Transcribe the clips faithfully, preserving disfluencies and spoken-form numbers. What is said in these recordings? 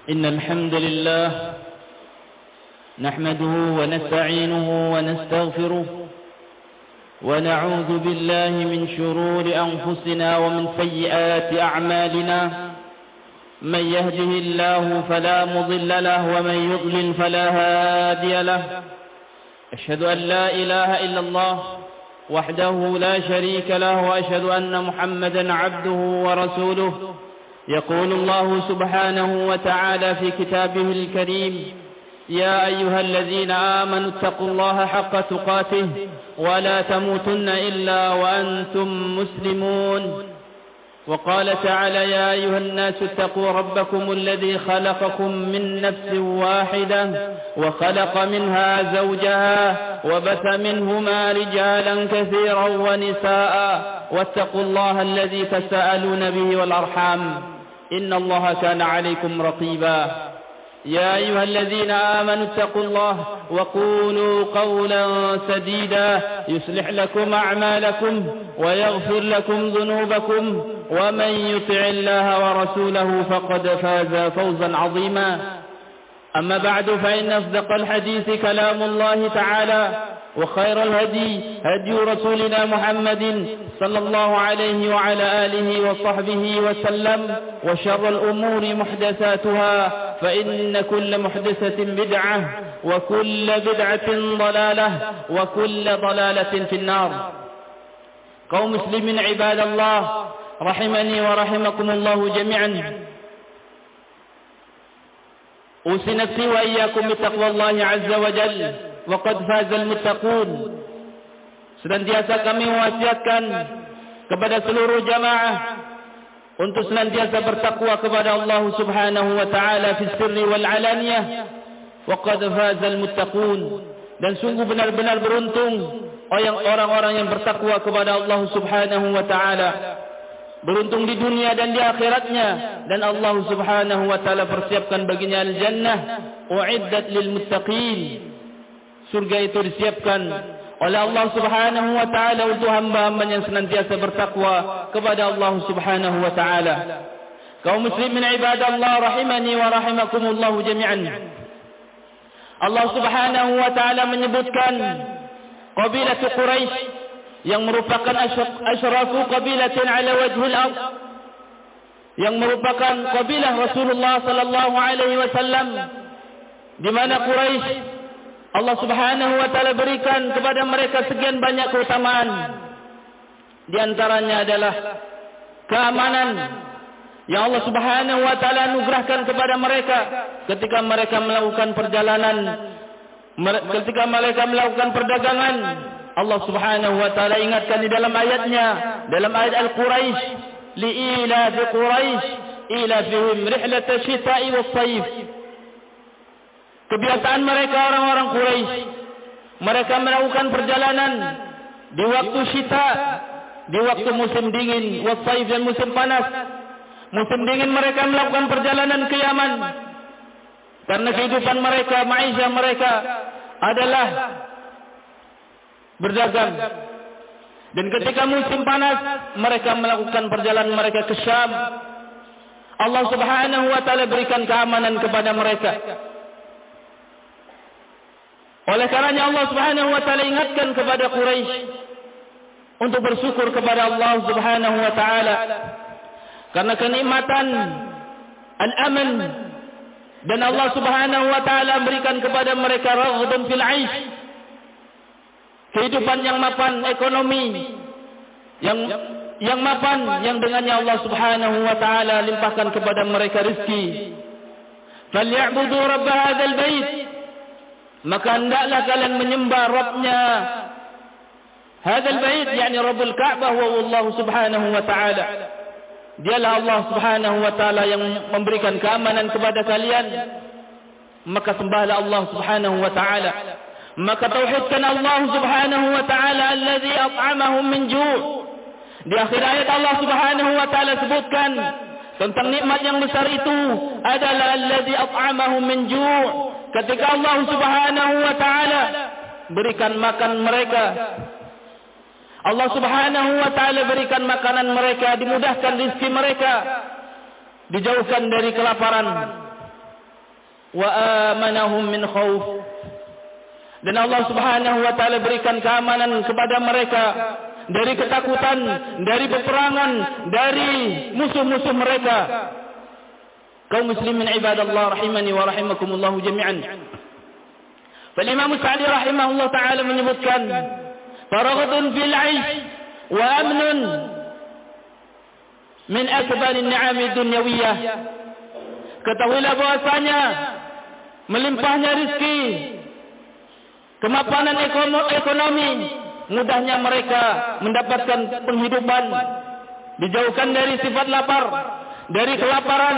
إن الحمد لله نحمده ونستعينه ونستغفره ونعوذ بالله من شرور أنفسنا ومن سيئات أعمالنا من يهده الله فلا مضل له ومن يضلل فلا هادي له أشهد أن لا إله إلا الله وحده لا شريك له وأشهد أن محمدا عبده ورسوله يقول الله سبحانه وتعالى في كتابه الكريم يا أيها الذين آمنوا اتقوا الله حق تقاته ولا تموتن إلا وأنتم مسلمون وقال تعالى يا أيها الناس اتقوا ربكم الذي خلقكم من نفس واحدة وخلق منها زوجها وبث منهما رجالا كثيرا ونساء واتقوا الله الذي تساءلون به والأرحام إن الله كان عليكم رقيبا يا أيها الذين آمنوا اتقوا الله وقولوا قولا سديدا يصلح لكم أعمالكم ويغفر لكم ذنوبكم ومن يطع الله ورسوله فقد فاز فوزا عظيما أما بعد فإن أصدق الحديث كلام الله تعالى وخير الهدي هدي رسولنا محمد صلى الله عليه وعلى آله وصحبه وسلم وشر الأمور محدثاتها فإن كل محدثة بدعة وكل بدعة ضلالة وكل ضلالة في النار. قوم مسلمين عباد الله رحمني ورحمكم الله جميعا. أوصي نفسي وإياكم بتقوى الله عز وجل وقد فاز المتقون. Senantiasa kami wasiatkan kepada seluruh jamaah untuk senantiasa bertakwa kepada Allah Subhanahu wa taala fi sirri wal alaniyah. Waqad fazal muttaqun, dan sungguh benar-benar beruntung orang-orang yang bertakwa kepada Allah Subhanahu wa taala. Beruntung di dunia dan di akhiratnya, dan Allah Subhanahu wa taala persiapkan baginya al-jannah uiddat lil muttaqin. Surga itu disiapkan oleh Allah Subhanahu wa taala untuk hamba-hamba yang senantiasa bertakwa kepada Allah Subhanahu wa taala. Kaum muslimin ibadallah rahimani wa rahimakumullah jami'an. Allah Subhanahu wa taala menyebutkan qabilah Quraisy yang merupakan asyrafu qabilatin ala wajhil ard, yang merupakan qabilah Rasulullah sallallahu alaihi wasallam, di mana Quraisy Allah Subhanahu wa taala berikan kepada mereka sekian banyak keutamaan. Di antaranya adalah keamanan yang Allah Subhanahu wa taala anugerahkan kepada mereka ketika mereka melakukan perjalanan, ketika mereka melakukan perdagangan. Allah Subhanahu wa taala ingatkan di dalam ayatnya, dalam ayat Al-Quraisy, li'ila fi Quraisy ila fihim rihlat asyita'i was-sayf. Kebiasaan mereka orang-orang Quraisy, mereka melakukan perjalanan di waktu syita, di waktu musim dingin, was-sayf, dan musim panas. Musim dingin mereka melakukan perjalanan ke Yaman, karena kehidupan mereka, maisha mereka adalah berdagang. Dan ketika musim panas mereka melakukan perjalanan mereka ke Syam. Allah Subhanahu wa taala berikan keamanan kepada mereka. Oleh karenanya Allah Subhanahu wa taala ingatkan kepada Quraisy untuk bersyukur kepada Allah Subhanahu wa taala karena kenikmatan al-aman, dan Allah Subhanahu wa taala berikan kepada mereka raghdan fil 'aish, kehidupan yang mapan, ekonomi yang yang mapan, yang dengannya Allah Subhanahu wa taala limpahkan kepada mereka rezeki. Falyabudu rabb hadzal bait, maka hendaklah kalian menyembah Rabbnya hadzal bait, yakni Rabbul Ka'bah, wa Allah Subhanahu wa taala. Dialah Allah Subhanahu wa taala yang memberikan keamanan kepada kalian, maka sembahlah Allah Subhanahu wa taala. Maka tauhidkan Allah Subhanahu wa taala allazi at'amahum min ju'. Di akhir ayat Allah Subhanahu wa taala sebutkan tentang nikmat yang besar itu adalah allazi at'amahum min ju'. Ketika Allah Subhanahu wa taala berikan makan mereka, Allah Subhanahu wa taala berikan makanan mereka, dimudahkan rezeki mereka, dijauhkan dari kelaparan. wa amanahum min khauf. Dan Allah Subhanahu wa taala berikan keamanan kepada mereka dari ketakutan, dari peperangan, dari musuh-musuh mereka. Kaum muslimin ibadallah rahimani wa rahimakumullah jami'an. Fal Imam Sa'di rahimahullah taala menyebutkan faraghatun fil 'aish wa amnun min akbar an-ni'am ad-dunyawiyah. Ketahuilah bahwasanya melimpahnya rezeki, kemapanan ekonomi, mudahnya mereka mendapatkan penghidupan, dijauhkan dari sifat lapar, dari kelaparan,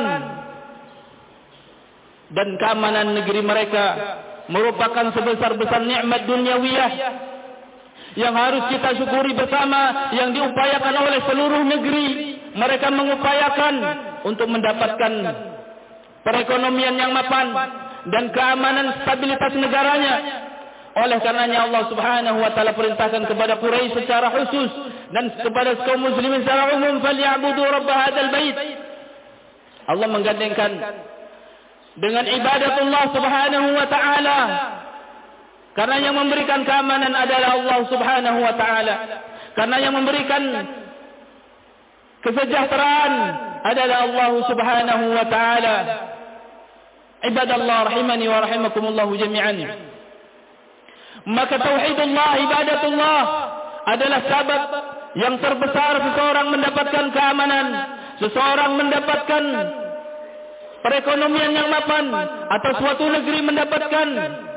dan keamanan negeri mereka merupakan sebesar-besar nikmat duniawiyah yang harus kita syukuri bersama, yang diupayakan oleh seluruh negeri. Mereka mengupayakan untuk mendapatkan perekonomian yang mapan dan keamanan stabilitas negaranya. Oleh karenanya Allah Subhanahu wa taala perintahkan kepada Quraisy secara khusus dan kepada kaum muslimin secara umum, falyabudu rabb hadzal bait. Allah menggandengkan dengan ibadatullah Subhanahu wa taala, karena yang memberikan keamanan adalah Allah Subhanahu wa taala, karena yang memberikan kesejahteraan adalah Allah Subhanahu wa taala. Ibadallah rahimani wa rahimakumullah jami'an. Maka tauhidullah, ibadatullah adalah sebab yang terbesar seseorang mendapatkan keamanan, seseorang mendapatkan perekonomian yang mapan, atau suatu negeri mendapatkan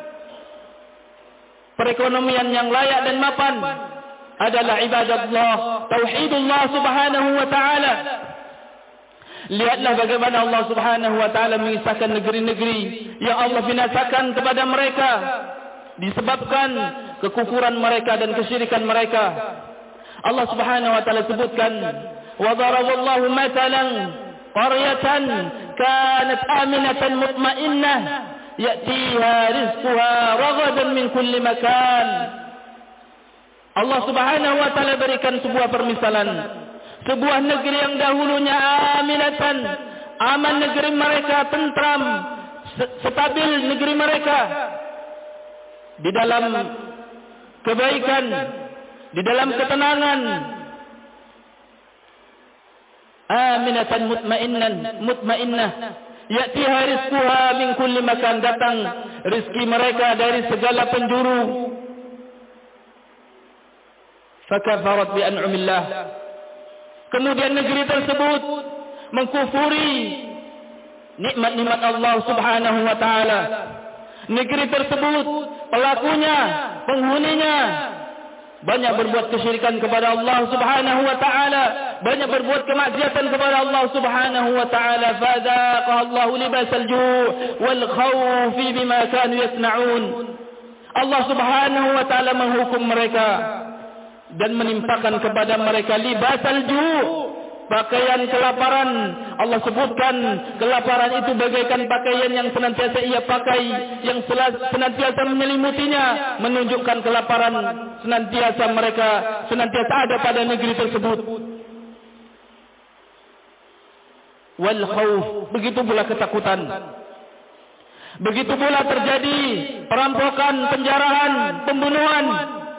perekonomian yang layak dan mapan adalah ibadatullah, tauhidullah Subhanahu wa taala. Lihatlah bagaimana Allah Subhanahu wa taala mengisahkan negeri-negeri yang Allah binasakan kepada mereka disebabkan kekufuran mereka dan kesyirikan mereka. Allah Subhanahu wa taala sebutkan, wa daraballahu matalan qaryatan kanat aminatan mutmainnah ya'tiha rizquha ragadan min kulli makan. Allah Subhanahu wa taala berikan sebuah permisalan sebuah negeri yang dahulunya aminatan, aman negeri mereka, tentram, stabil negeri mereka, di dalam kebaikan, di dalam ketenangan, aminatan mutmainnan, mutmainnah, ya'tiha rizquha min kulli makan, datang rezeki mereka dari segala penjuru. Fakafarat bi an'amillah, kemudian negeri tersebut mengkufuri nikmat-nikmat Allah Subhanahu wa taala. Negeri tersebut pelakunya, penghuninya banyak berbuat kesyirikan kepada Allah Subhanahu wa taala, banyak berbuat kemaksiatan kepada Allah Subhanahu wa taala. Fadzaqaha Allahu libasal ju' wal khawfi bima kanu yasna'un. Allah Subhanahu wa taala menghukum mereka dan menimpakan kepada mereka libasal ju', pakaian kelaparan. Allah sebutkan kelaparan itu bagaikan pakaian yang senantiasa ia pakai, yang senantiasa menyelimutinya, menunjukkan kelaparan senantiasa mereka senantiasa ada pada negeri tersebut. Wal khauf, begitu pula ketakutan. Begitu pula terjadi perampokan, penjarahan, pembunuhan.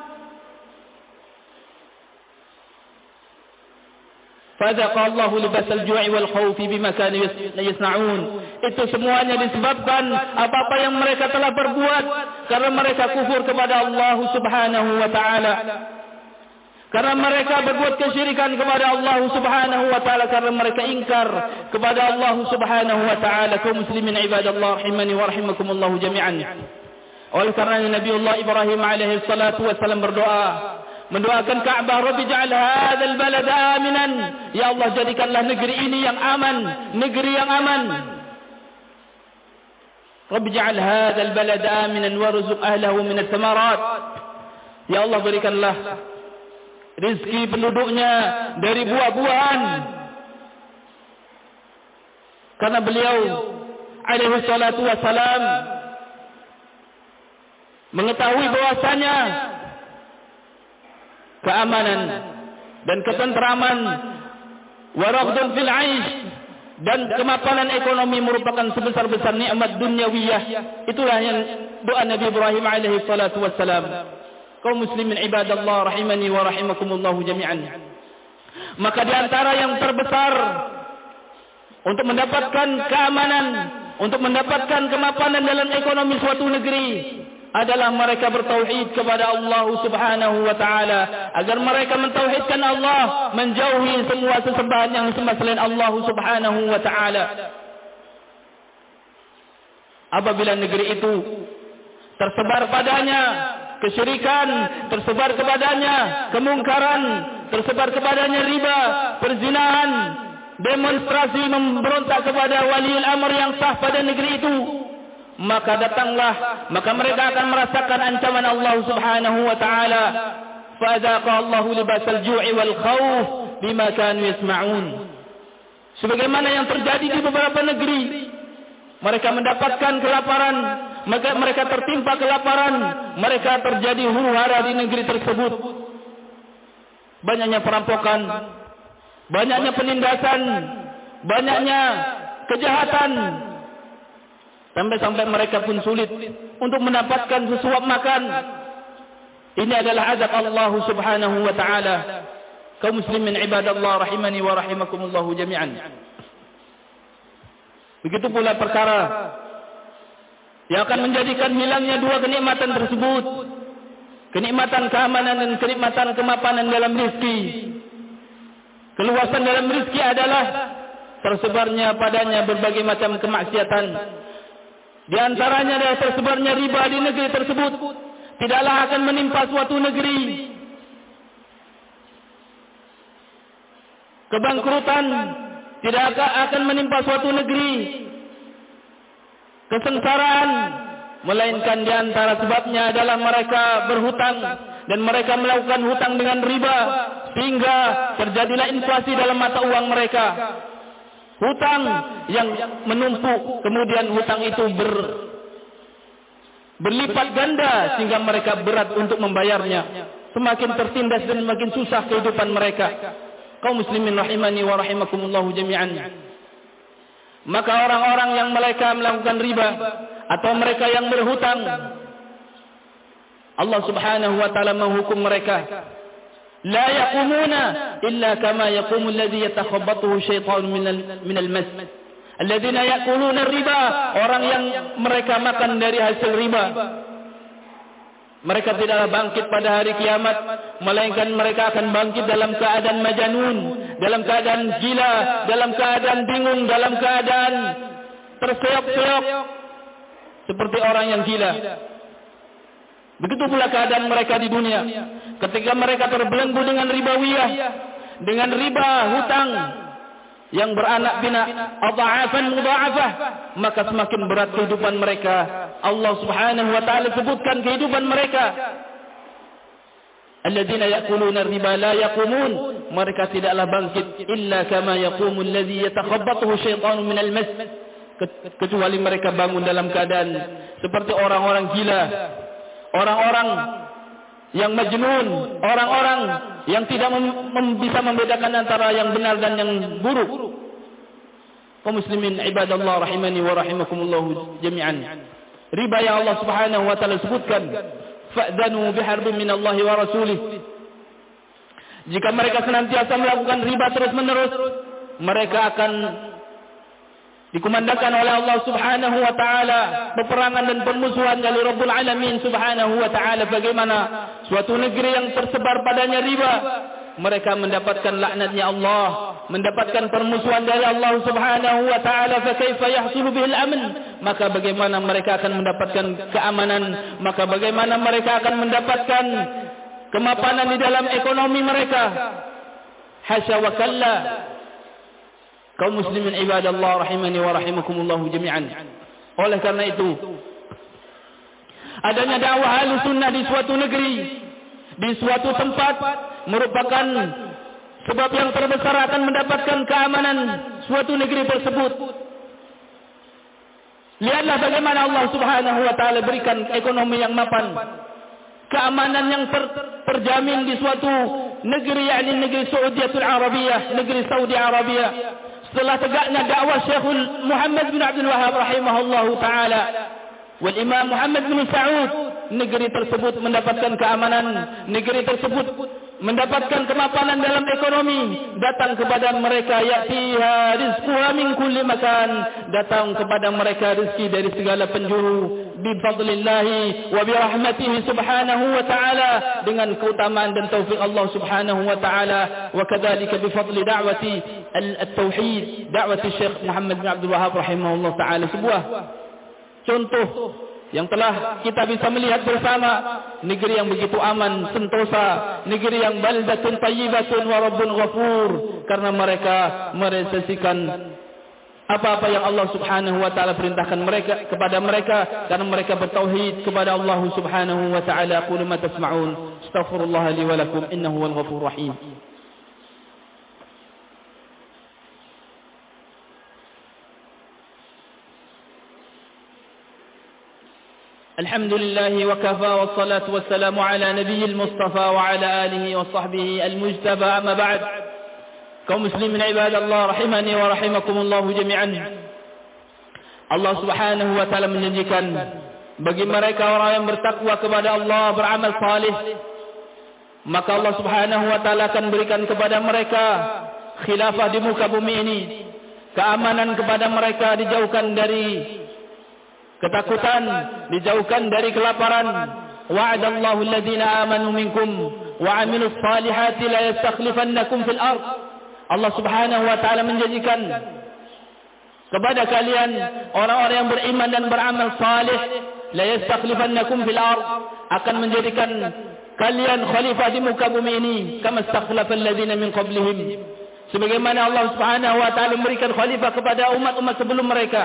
Fadzaqa Allahu libasal ju'i wal khawfi bima kanu yasna'un. Itu semuanya disebabkan apa-apa yang mereka telah berbuat, karena mereka kufur kepada Allah Subhanahu wa taala, karena mereka berbuat kesyirikan kepada Allah Subhanahu wa taala, karena mereka ingkar kepada Allah Subhanahu wa taala. Kaum muslimin ibadallah rahimani wa rahimakumullah jami'an. Oleh karena Nabiullah Ibrahim alaihi salatu wasallam berdoa, mendoakan Ka'bah, Rabbi ja'al hadzal balada aminan, ya Allah jadikanlah negeri ini yang aman, negeri yang aman. Rabbi ja'al hadzal balada aminan warzuq ahlahu min ats-tsamarat, ya Allah berikanlah rezeki penduduknya dari buah-buahan. Karena beliau alaihi salatu wassalam mengetahui bahwasanya keamanan dan ketentraman, waraghdun fil 'aish, dan kemapanan ekonomi merupakan sebesar-besar nikmat dunyawiyah. Itulah yang doa Nabi Ibrahim alaihi salatu wassalam. Kaum muslimin ibadallah rahimani wa rahimakumullah jami'an. Maka di antara yang terbesar untuk mendapatkan keamanan, untuk mendapatkan kemapanan dalam ekonomi suatu negeri adalah mereka bertauhid kepada Allah Subhanahu wa taala, agar mereka mentauhidkan Allah, menjauhi semua sesembahan yang disembah selain Allah Subhanahu wa taala. Apabila negeri itu tersebar padanya kesyirikan, tersebar kepadanya kemungkaran, tersebar kepadanya riba, perzinahan, demonstrasi memberontak kepada waliul amr yang sah pada negeri itu, maka datanglah, maka mereka akan merasakan ancaman Allah Subhanahu wa taala. Fadzaqa Allahu libasal ju'i wal khauf bima kanu yasma'un. Sebagaimana yang terjadi di beberapa negeri, mereka mendapatkan kelaparan, maka mereka tertimpa kelaparan, mereka terjadi huru-hara di negeri tersebut. Banyaknya perampokan, banyaknya penindasan, banyaknya kejahatan, sampai-sampai mereka pun sulit untuk mendapatkan sesuap makan. Ini adalah azab Allah Subhanahu wa taala. Kaum muslimin ibadallah rahimani wa rahimakumullah jami'an. Begitu pula perkara yang akan menjadikan hilangnya dua kenikmatan tersebut, kenikmatan keamanan dan kenikmatan kemapanan dalam rezeki. Keluasan dalam rezeki adalah tersebarnya padanya berbagai macam kemaksiatan. Di antaranya adalah tersebarnya riba di negeri tersebut. Tidaklah akan menimpa suatu negeri kebangkrutan, tidak akan menimpa suatu negeri kesengsaraan, melainkan di antara sebabnya adalah mereka berhutang dan mereka melakukan hutang dengan riba, sehingga terjadilah inflasi dalam mata uang mereka. Hutang yang menumpuk, kemudian hutang itu ber, berlipat ganda sehingga mereka berat untuk membayarnya. Semakin tertindas dan semakin susah kehidupan mereka. Kaum muslimin rahimani wa rahimakumullahu jami'an. Maka orang-orang yang mereka melakukan riba atau mereka yang berhutang, Allah Subhanahu wa taala menghukum mereka. La yaqumuna illa kama yaqumu alladhi yatakhabbathu syaitan minal minal mas. Alladzina yaquluna riba, orang yang mereka makan dari hasil riba. Mereka tidaklah bangkit pada hari kiamat, melainkan mereka akan bangkit dalam keadaan majanun, dalam keadaan gila, dalam keadaan bingung, dalam keadaan terseok-seok seperti orang yang gila. Begitu pula keadaan mereka di dunia. Ketika mereka terbelenggu dengan ribawiyah, dengan riba hutang yang beranak pinak, adha'afan mudha'afah, maka semakin berat kehidupan mereka. Allah Subhanahu wa taala sebutkan kehidupan mereka. Alladzina ya'kuluna riba la yaqumun, mereka tidaklah bangkit illa kama yaqumu alladzi yatakhabbathu syaitanu minal mas, kecuali mereka bangun dalam keadaan seperti orang-orang gila, orang-orang yang majnun, orang-orang yang tidak mem mem bisa membedakan antara yang benar dan yang buruk. Kaum muslimin ibadallah rahimani wa rahimakumullah jami'an. Riba yang Allah Subhanahu wa taala sebutkan, fa'danu biharbin minallahi wa rasulih. Jika mereka senantiasa melakukan riba terus-menerus, mereka akan dikumandangkan oleh Allah Subhanahu wa taala peperangan dan permusuhan dari Rabbul Alamin Subhanahu wa taala. Bagaimana suatu negeri yang tersebar padanya riba, mereka mendapatkan laknatnya Allah, mendapatkan permusuhan dari Allah Subhanahu wa taala. Fa kaifa yahsulu bihil amn, maka bagaimana mereka akan mendapatkan keamanan, maka bagaimana mereka akan mendapatkan kemapanan di dalam ekonomi mereka. Hasya wa kalla. Kaum muslimin ibadallah rahimani wa rahimakumullah jami'an. Oleh karena itu, adanya dakwah Ahlus Sunnah di suatu negeri, di suatu tempat, merupakan sebab yang terbesar akan mendapatkan keamanan suatu negeri tersebut. Lihatlah bagaimana Allah Subhanahu wa taala berikan ekonomi yang mapan, keamanan yang ter, terjamin di suatu negeri, yakni negeri Saudiatul Arabiyah, negeri Saudi Arabia. setelah tegaknya dakwah Syekhul Muhammad bin Abdul Wahhab rahimahullahu taala wal Imam Muhammad bin Saud, negeri tersebut mendapatkan keamanan, negeri tersebut mendapatkan kemapanan dalam ekonomi, datang kepada mereka ya'tiha rizquha min kulli makan, datang kepada mereka rezeki dari segala penjuru, bi fadlillahi wa bi rahmatihi subhanahu wa ta'ala, dengan keutamaan dan taufik Allah subhanahu wa ta'ala. Wa kadzalika bi fadli da'wati al-tauhid, da'wati Syekh Muhammad bin Abdul Wahhab rahimahullah ta'ala. Sebuah contoh yang telah kita bisa melihat bersama, negeri yang begitu aman, sentosa, negeri yang baldatun tayyibatun wa rabbun ghafur, karena mereka merealisasikan apa-apa yang Allah subhanahu wa ta'ala perintahkan mereka kepada mereka, karena mereka bertauhid kepada Allah subhanahu wa ta'ala. Qul ma tasma'un, astaghfirullah li wa lakum, innahu wal ghafurur rahim. الحمد لله وكفى والصلاة والسلام على نبي المصطفى وعلى آله وصحبه المجتبى. أما بعد، kaum muslimin ibadallah rahimani wa rahimakumullah jami'an. Allah subhanahu wa ta'ala menjanjikan bagi mereka orang yang bertakwa kepada Allah, beramal salih, maka Allah subhanahu wa ta'ala akan berikan kepada mereka khilafah di muka bumi ini, keamanan kepada mereka, dijauhkan dari ketakutan, dijauhkan dari kelaparan. Wa'adallahu alladhina amanu minkum wa 'amilus salihati la yastakhlifannakum fil ardh. Allah Subhanahu wa taala menjanjikan kepada kalian orang-orang yang beriman dan beramal salih, la yastakhlifannakum fil ardh, akan menjadikan kalian khalifah di muka bumi ini, kama istakhlafal ladzina min qablihim, sebagaimana Allah Subhanahu wa taala memberikan khalifah kepada umat-umat sebelum mereka.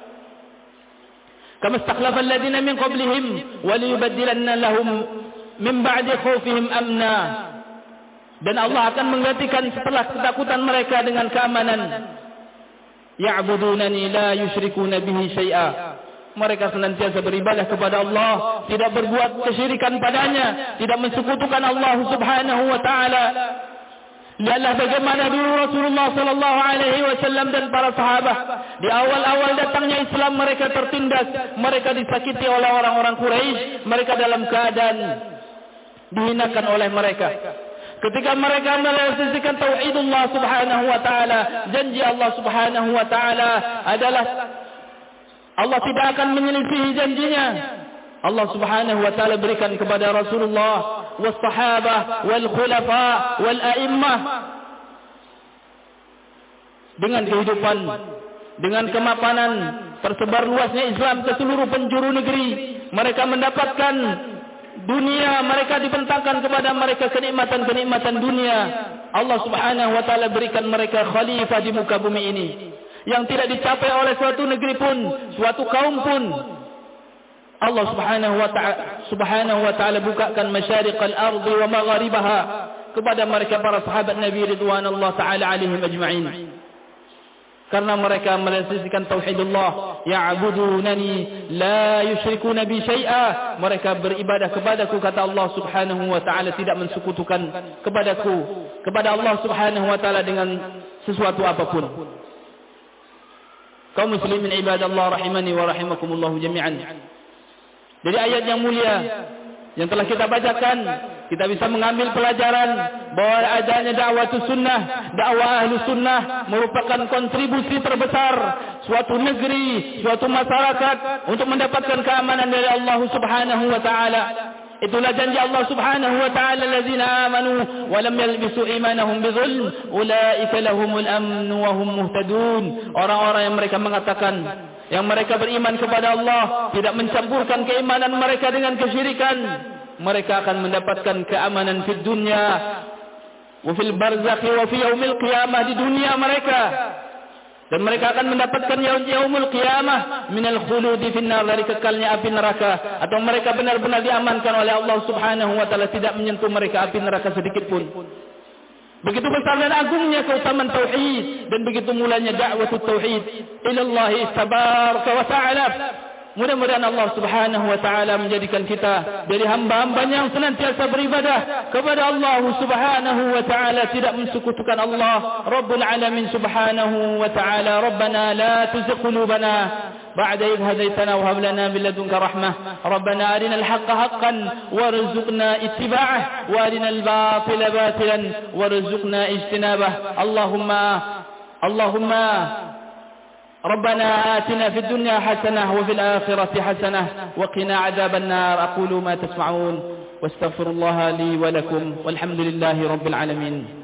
Kama istakhlafa alladhina min qablihim wa liyubaddilanna lahum min ba'di khawfihim amna. Dan Allah akan menggantikan setelah ketakutan mereka dengan keamanan. Ya'budunani la yusyrikuna bihi syai'a. Mereka senantiasa beribadah kepada Allah, tidak berbuat kesyirikan padanya, tidak mensekutukan Allah Subhanahu wa taala. Lihatlah bagaimana dulu Rasulullah sallallahu alaihi wasallam dan para sahabat di awal-awal datangnya Islam, mereka tertindas, mereka disakiti oleh orang-orang Quraisy, mereka dalam keadaan dihinakan oleh mereka. Ketika mereka merealisasikan tauhidullah subhanahu wa ta'ala, janji Allah subhanahu wa ta'ala adalah Allah tidak akan menyelisihi janjinya. Allah subhanahu wa ta'ala berikan kepada Rasulullah was sahabah wal khulafa wal a'immah dengan kehidupan, dengan kemapanan, tersebar luasnya Islam ke seluruh penjuru negeri. Mereka mendapatkan dunia, mereka dibentangkan kepada mereka kenikmatan-kenikmatan dunia. Allah subhanahu wa ta'ala berikan mereka khalifah di muka bumi ini yang tidak dicapai oleh suatu negeri pun, suatu kaum pun. Allah subhanahu wa ta'ala subhanahu wa ta'ala bukakan masyariqal ardi wa magharibaha kepada mereka para sahabat Nabi ridwanullah ta'ala alaihim ajma'in, karena mereka merealisasikan tauhidullah. Ya'budunani la yusyrikuna bi syai'a, mereka beribadah kepadaku, kata Allah subhanahu wa ta'ala, tidak mensekutukan kepadaku, kepada Allah subhanahu wa ta'ala dengan sesuatu apapun. Kaum muslimin ibadallah rahimani wa rahimakumullah jami'an. Dari ayat yang mulia yang telah kita bacakan, kita bisa mengambil pelajaran bahwa adanya dakwah sunnah, dakwah ahlu sunnah merupakan kontribusi terbesar suatu negeri, suatu masyarakat untuk mendapatkan keamanan dari Allah subhanahu wa ta'ala. Itulah janji Allah subhanahu wa ta'ala, allazina amanu wa lam yalbisu imanahum bizulm ulaika lahumul amnu wa hum muhtadun. Orang-orang yang mereka mengatakan, yang mereka beriman kepada Allah, tidak mencampurkan keimanan mereka dengan kesyirikan, mereka akan mendapatkan keamanan di dunia wa fil barzakh wa fi yaumil qiyamah, di dunia mereka, dan mereka akan mendapatkan yaumul qiyamah minal khuludi finnar, dari kekalnya api neraka, atau mereka benar-benar diamankan oleh Allah subhanahu wa ta'ala, tidak menyentuh mereka api neraka sedikit pun. Begitu besar dan agungnya keutamaan tauhid, dan begitu mulanya dakwah tauhid ilallahi tabaraka wa ta'ala. Mudah-mudahan Allah Subhanahu wa taala menjadikan kita dari hamba-hambanya yang senantiasa beribadah kepada Allah Subhanahu wa taala, tidak mensekutukan Allah Rabbul Alamin Subhanahu wa taala. Rabbana la tuzigh qulubana ba'da idh hadaytana wa hab lana min ladunka rahmah. Rabbana arina al-haqqa haqqan warzuqna ittiba'ah wa arina al-batila batilan warzuqna ijtinabah. Allahumma Allahumma ربنا آتنا في الدنيا حسنة وفي الآخرة حسنة وقنا عذاب النار. أقول ما تسمعون واستغفر الله لي ولكم والحمد لله رب العالمين.